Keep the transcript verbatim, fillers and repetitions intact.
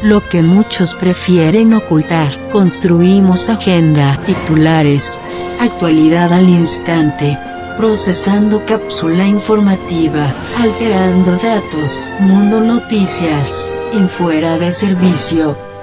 lo que muchos prefieren ocultar. Construimos agenda, titulares, actualidad al instante, procesando cápsula informativa, alterando datos, Mundo Noticias, en fuera de servicio.